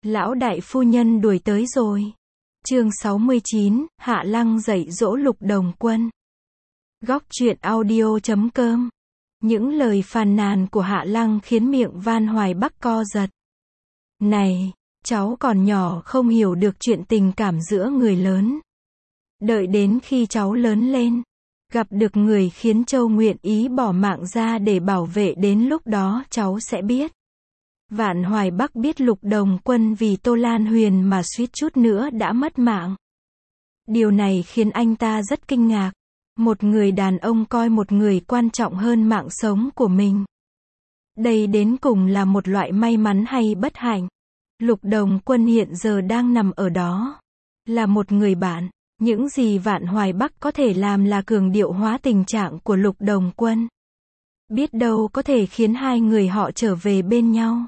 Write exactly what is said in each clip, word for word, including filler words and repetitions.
Lão đại phu nhân đuổi tới rồi. Chương sáu mươi chín, Hạ Lăng dạy dỗ Lục Đồng Quân. Góc truyện audio chấm com. Những lời phàn nàn của Hạ Lăng khiến miệng Van Hoài Bắc co giật. Này, cháu còn nhỏ không hiểu được chuyện tình cảm giữa người lớn. Đợi đến khi cháu lớn lên, gặp được người khiến Châu nguyện ý bỏ mạng ra để bảo vệ, đến lúc đó cháu sẽ biết. Vạn Hoài Bắc biết Lục Đồng Quân vì Tô Lan Huyền mà suýt chút nữa đã mất mạng. Điều này khiến anh ta rất kinh ngạc. Một người đàn ông coi một người quan trọng hơn mạng sống của mình. Đây đến cùng là một loại may mắn hay bất hạnh? Lục Đồng Quân hiện giờ đang nằm ở đó. Là một người bạn. Những gì Vạn Hoài Bắc có thể làm là cường điệu hóa tình trạng của Lục Đồng Quân. Biết đâu có thể khiến hai người họ trở về bên nhau.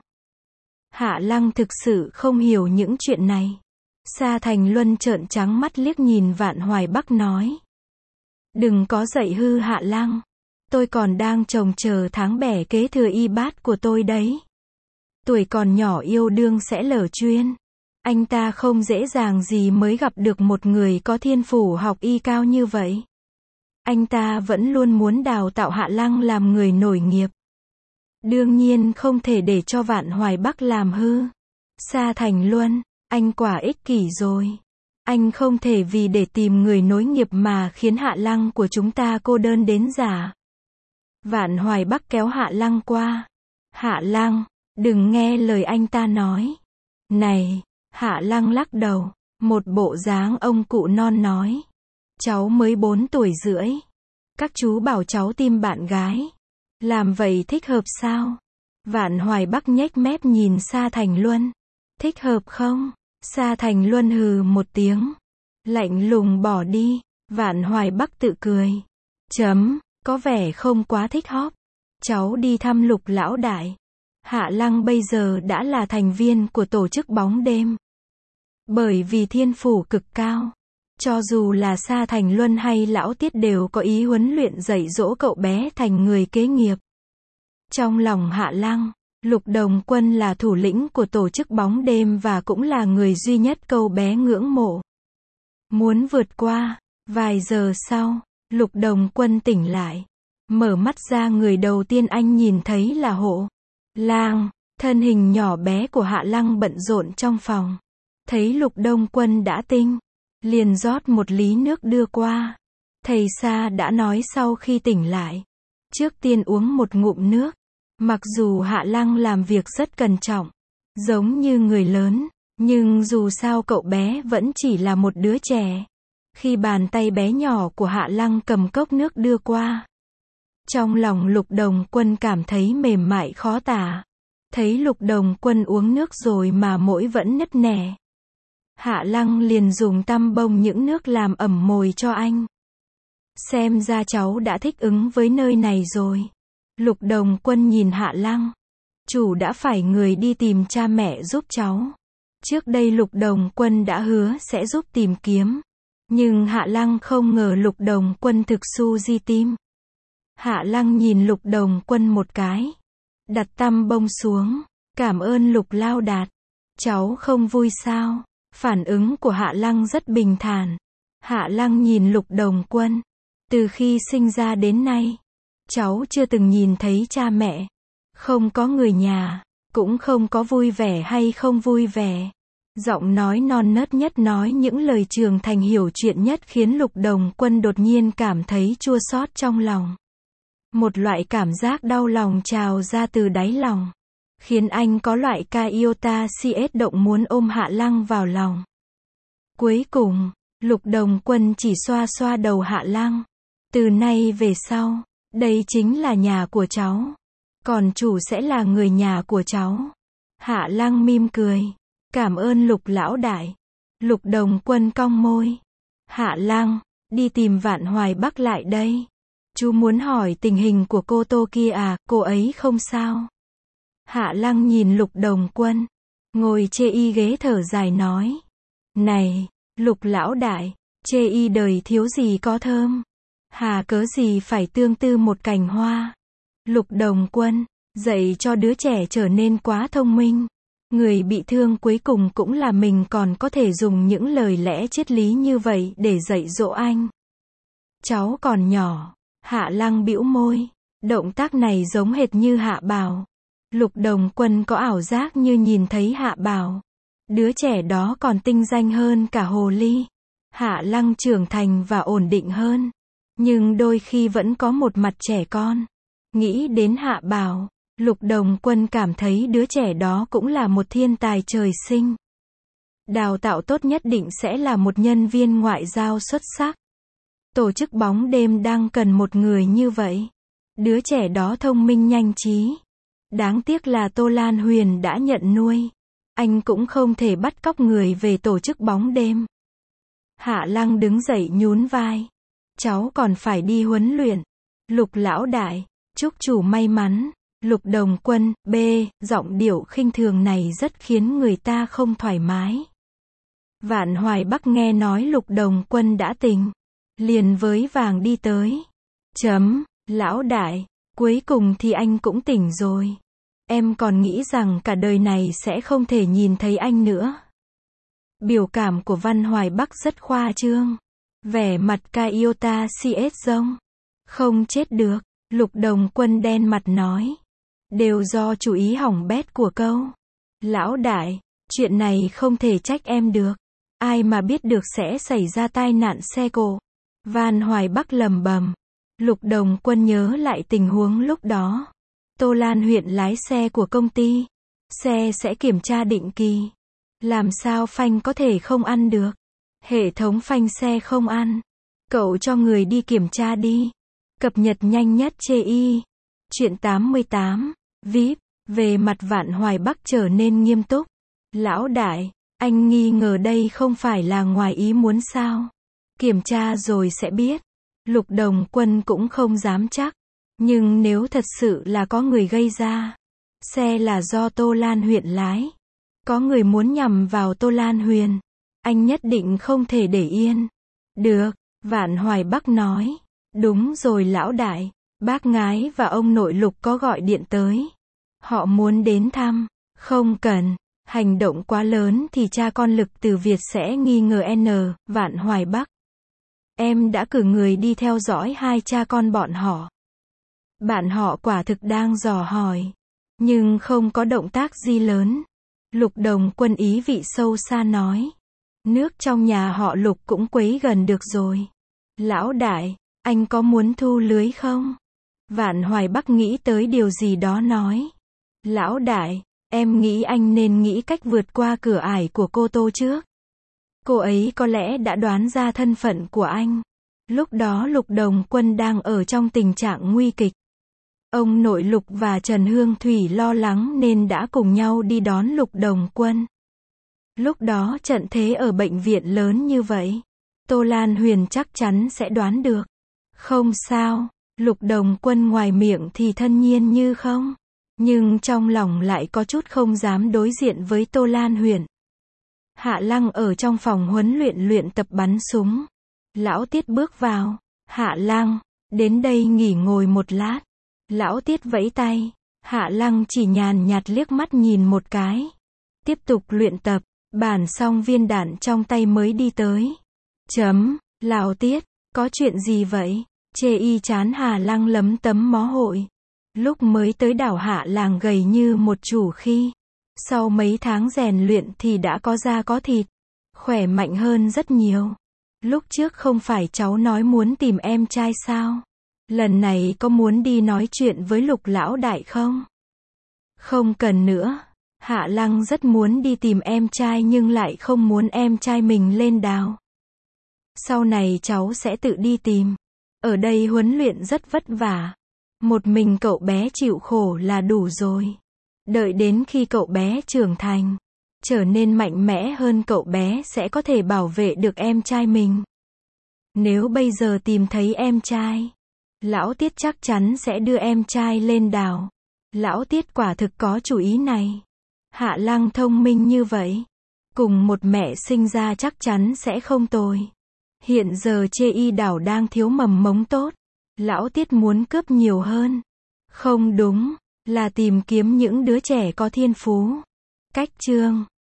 Hạ Lăng thực sự không hiểu những chuyện này. Sa Thành Luân trợn trắng mắt liếc nhìn Vạn Hoài Bắc nói. Đừng có dạy hư Hạ Lăng. Tôi còn đang trông chờ tháng bẻ kế thừa y bát của tôi đấy. Tuổi còn nhỏ yêu đương sẽ lở chuyên. Anh ta không dễ dàng gì mới gặp được một người có thiên phú học y cao như vậy. Anh ta vẫn luôn muốn đào tạo Hạ Lăng làm người nổi nghiệp. Đương nhiên không thể để cho Vạn Hoài Bắc làm hư. Sa Thành Luân, anh quả ích kỷ rồi. Anh không thể vì để tìm người nối nghiệp mà khiến Hạ Lăng của chúng ta cô đơn đến già. Vạn Hoài Bắc kéo Hạ Lăng qua. Hạ Lăng, đừng nghe lời anh ta nói. Này, Hạ Lăng lắc đầu, một bộ dáng ông cụ non nói. Cháu mới bốn tuổi rưỡi. Các chú bảo cháu tìm bạn gái. Làm vậy thích hợp sao? Vạn Hoài Bắc nhếch mép nhìn Sa Thành Luân. Thích hợp không? Sa Thành Luân hừ một tiếng. Lạnh lùng bỏ đi. Vạn Hoài Bắc tự cười. Chấm, có vẻ không quá thích hợp. Cháu đi thăm Lục lão đại. Hạ Lăng bây giờ đã là thành viên của tổ chức bóng đêm. Bởi vì thiên phú cực cao. Cho dù là Sa Thành Luân hay Lão Tiết đều có ý huấn luyện dạy dỗ cậu bé thành người kế nghiệp. Trong lòng Hạ Lăng, Lục Đồng Quân là thủ lĩnh của tổ chức bóng đêm và cũng là người duy nhất cậu bé ngưỡng mộ. Muốn vượt qua. Vài giờ sau, Lục Đồng Quân tỉnh lại. Mở mắt ra, người đầu tiên anh nhìn thấy là Hộ Lang. Thân hình nhỏ bé của Hạ Lăng bận rộn trong phòng. Thấy Lục Đồng Quân đã tinh, liền rót một ly nước đưa qua. Thầy Sa đã nói sau khi tỉnh lại, trước tiên uống một ngụm nước. Mặc dù Hạ Lăng làm việc rất cẩn trọng, giống như người lớn, nhưng dù sao cậu bé vẫn chỉ là một đứa trẻ. Khi bàn tay bé nhỏ của Hạ Lăng cầm cốc nước đưa qua, trong lòng Lục Đồng Quân cảm thấy mềm mại khó tả. Thấy Lục Đồng Quân uống nước rồi mà mũi vẫn nứt nẻ. Hạ Lăng liền dùng tăm bông những nước làm ẩm mồi cho anh. Xem ra cháu đã thích ứng với nơi này rồi. Lục Đồng Quân nhìn Hạ Lăng. Chủ đã phải người đi tìm cha mẹ giúp cháu. Trước đây Lục Đồng Quân đã hứa sẽ giúp tìm kiếm. Nhưng Hạ Lăng không ngờ Lục Đồng Quân thực su di tim. Hạ Lăng nhìn Lục Đồng Quân một cái. Đặt tăm bông xuống. Cảm ơn Lục Lao Đạt. Cháu không vui sao? Phản ứng của Hạ Lăng rất bình thản. Hạ Lăng nhìn Lục Đồng Quân. Từ khi sinh ra đến nay, cháu chưa từng nhìn thấy cha mẹ. Không có người nhà. Cũng không có vui vẻ hay không vui vẻ. Giọng nói non nớt nhất nói những lời trưởng thành hiểu chuyện nhất khiến Lục Đồng Quân đột nhiên cảm thấy chua xót trong lòng. Một loại cảm giác đau lòng trào ra từ đáy lòng. Khiến anh có loại ca iota cs động muốn ôm Hạ Lăng vào lòng. Cuối cùng, Lục Đồng Quân chỉ xoa xoa đầu Hạ Lăng. Từ nay về sau, đây chính là nhà của cháu. Còn chủ sẽ là người nhà của cháu. Hạ Lăng mỉm cười. Cảm ơn Lục lão đại. Lục Đồng Quân cong môi. Hạ Lăng, đi tìm Vạn Hoài Bắc lại đây. Chú muốn hỏi tình hình của cô Tô kia à, cô ấy không sao. Hạ Lăng nhìn Lục Đồng Quân, ngồi chê y ghế thở dài nói. Này, Lục lão đại, chê y đời thiếu gì có thơm. Hà cớ gì phải tương tư một cành hoa. Lục Đồng Quân, dạy cho đứa trẻ trở nên quá thông minh. Người bị thương cuối cùng cũng là mình, còn có thể dùng những lời lẽ triết lý như vậy để dạy dỗ anh. Cháu còn nhỏ. Hạ Lăng bĩu môi. Động tác này giống hệt như Hạ Bảo. Lục Đồng Quân có ảo giác như nhìn thấy Hạ Bảo. Đứa trẻ đó còn tinh danh hơn cả hồ ly. Hạ Lăng trưởng thành và ổn định hơn. Nhưng đôi khi vẫn có một mặt trẻ con. Nghĩ đến Hạ Bảo, Lục Đồng Quân cảm thấy đứa trẻ đó cũng là một thiên tài trời sinh. Đào tạo tốt nhất định sẽ là một nhân viên ngoại giao xuất sắc. Tổ chức bóng đêm đang cần một người như vậy. Đứa trẻ đó thông minh nhanh trí. Đáng tiếc là Tô Lan Huyền đã nhận nuôi. Anh cũng không thể bắt cóc người về tổ chức bóng đêm. Hạ Lăng đứng dậy nhún vai. Cháu còn phải đi huấn luyện. Lục lão đại, chúc chủ may mắn. Lục Đồng Quân, B, giọng điệu khinh thường này rất khiến người ta không thoải mái. Vạn Hoài Bắc nghe nói Lục Đồng Quân đã tỉnh. Liền với vàng đi tới. Chấm, lão đại, cuối cùng thì anh cũng tỉnh rồi. Em còn nghĩ rằng cả đời này sẽ không thể nhìn thấy anh nữa. Biểu cảm của Văn Hoài Bắc rất khoa trương. Vẻ mặt Kyota cs rông. Không chết được. Lục Đồng Quân đen mặt nói. Đều do chủ ý hỏng bét của câu. Lão đại, chuyện này không thể trách em được. Ai mà biết được sẽ xảy ra tai nạn xe cộ. Văn Hoài Bắc lầm bầm. Lục Đồng Quân nhớ lại tình huống lúc đó. Tô Lan Huyền lái xe của công ty. Xe sẽ kiểm tra định kỳ. Làm sao phanh có thể không ăn được. Hệ thống phanh xe không ăn. Cậu cho người đi kiểm tra đi. Cập nhật nhanh nhất chê y. Chuyện tám mươi tám. vê i pê. Về mặt Vạn Hoài Bắc trở nên nghiêm túc. Lão đại, anh nghi ngờ đây không phải là ngoài ý muốn sao? Kiểm tra rồi sẽ biết. Lục Đồng Quân cũng không dám chắc. Nhưng nếu thật sự là có người gây ra. Xe là do Tô Lan Huyền lái. Có người muốn nhằm vào Tô Lan Huyền. Anh nhất định không thể để yên. Được, Vạn Hoài Bắc nói. Đúng rồi lão đại. Bác gái và ông nội Lục có gọi điện tới. Họ muốn đến thăm. Không cần. Hành động quá lớn thì cha con Lực Từ Việt sẽ nghi ngờ N. Vạn Hoài Bắc. Em đã cử người đi theo dõi hai cha con bọn họ. Bạn họ quả thực đang dò hỏi. Nhưng không có động tác gì lớn. Lục Đồng Quân ý vị sâu xa nói. Nước trong nhà họ Lục cũng quấy gần được rồi. Lão đại, anh có muốn thu lưới không? Vạn Hoài Bắc nghĩ tới điều gì đó nói. Lão đại, em nghĩ anh nên nghĩ cách vượt qua cửa ải của cô Tô trước. Cô ấy có lẽ đã đoán ra thân phận của anh. Lúc đó Lục Đồng Quân đang ở trong tình trạng nguy kịch. Ông nội Lục và Trần Hương Thủy lo lắng nên đã cùng nhau đi đón Lục Đồng Quân. Lúc đó trận thế ở bệnh viện lớn như vậy. Tô Lan Huyền chắc chắn sẽ đoán được. Không sao, Lục Đồng Quân ngoài miệng thì thân nhiên như không. Nhưng trong lòng lại có chút không dám đối diện với Tô Lan Huyền. Hạ Lăng ở trong phòng huấn luyện luyện tập bắn súng. Lão Tiết bước vào. Hạ Lăng, đến đây nghỉ ngồi một lát. Lão Tiết vẫy tay. Hạ Lăng chỉ nhàn nhạt liếc mắt nhìn một cái. Tiếp tục luyện tập. Bản xong viên đạn trong tay mới đi tới. Chấm, Lão Tiết, có chuyện gì vậy? Chê y chán Hạ Lăng lấm tấm mó hội. Lúc mới tới đảo Hạ Làng gầy như một chủ khi. Sau mấy tháng rèn luyện thì đã có da có thịt. Khỏe mạnh hơn rất nhiều. Lúc trước không phải cháu nói muốn tìm em trai sao? Lần này có muốn đi nói chuyện với Lục lão đại không? Không cần nữa. Hạ Lăng rất muốn đi tìm em trai nhưng lại không muốn em trai mình lên đào. Sau này cháu sẽ tự đi tìm. Ở đây huấn luyện rất vất vả. Một mình cậu bé chịu khổ là đủ rồi. Đợi đến khi cậu bé trưởng thành, trở nên mạnh mẽ hơn, cậu bé sẽ có thể bảo vệ được em trai mình. Nếu bây giờ tìm thấy em trai, Lão Tiết chắc chắn sẽ đưa em trai lên đảo. Lão Tiết quả thực có chủ ý này. Hạ Lăng thông minh như vậy, cùng một mẹ sinh ra chắc chắn sẽ không tồi. Hiện giờ chê y đảo đang thiếu mầm mống tốt. Lão Tiết muốn cướp nhiều hơn. Không đúng, là tìm kiếm những đứa trẻ có thiên phú. Cách chương